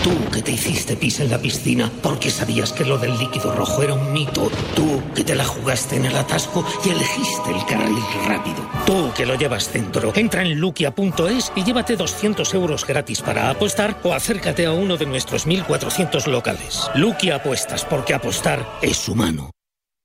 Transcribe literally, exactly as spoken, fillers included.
Tú que te hiciste pis en la piscina porque sabías que lo del líquido rojo era un mito. Tú que te la jugaste en el atasco y elegiste el carril rápido. Tú que lo llevas dentro. Entra en lukia punto es y llévate doscientos euros gratis para apostar o acércate a uno de nuestros mil cuatrocientos locales. Lukia Apuestas, porque apostar es humano.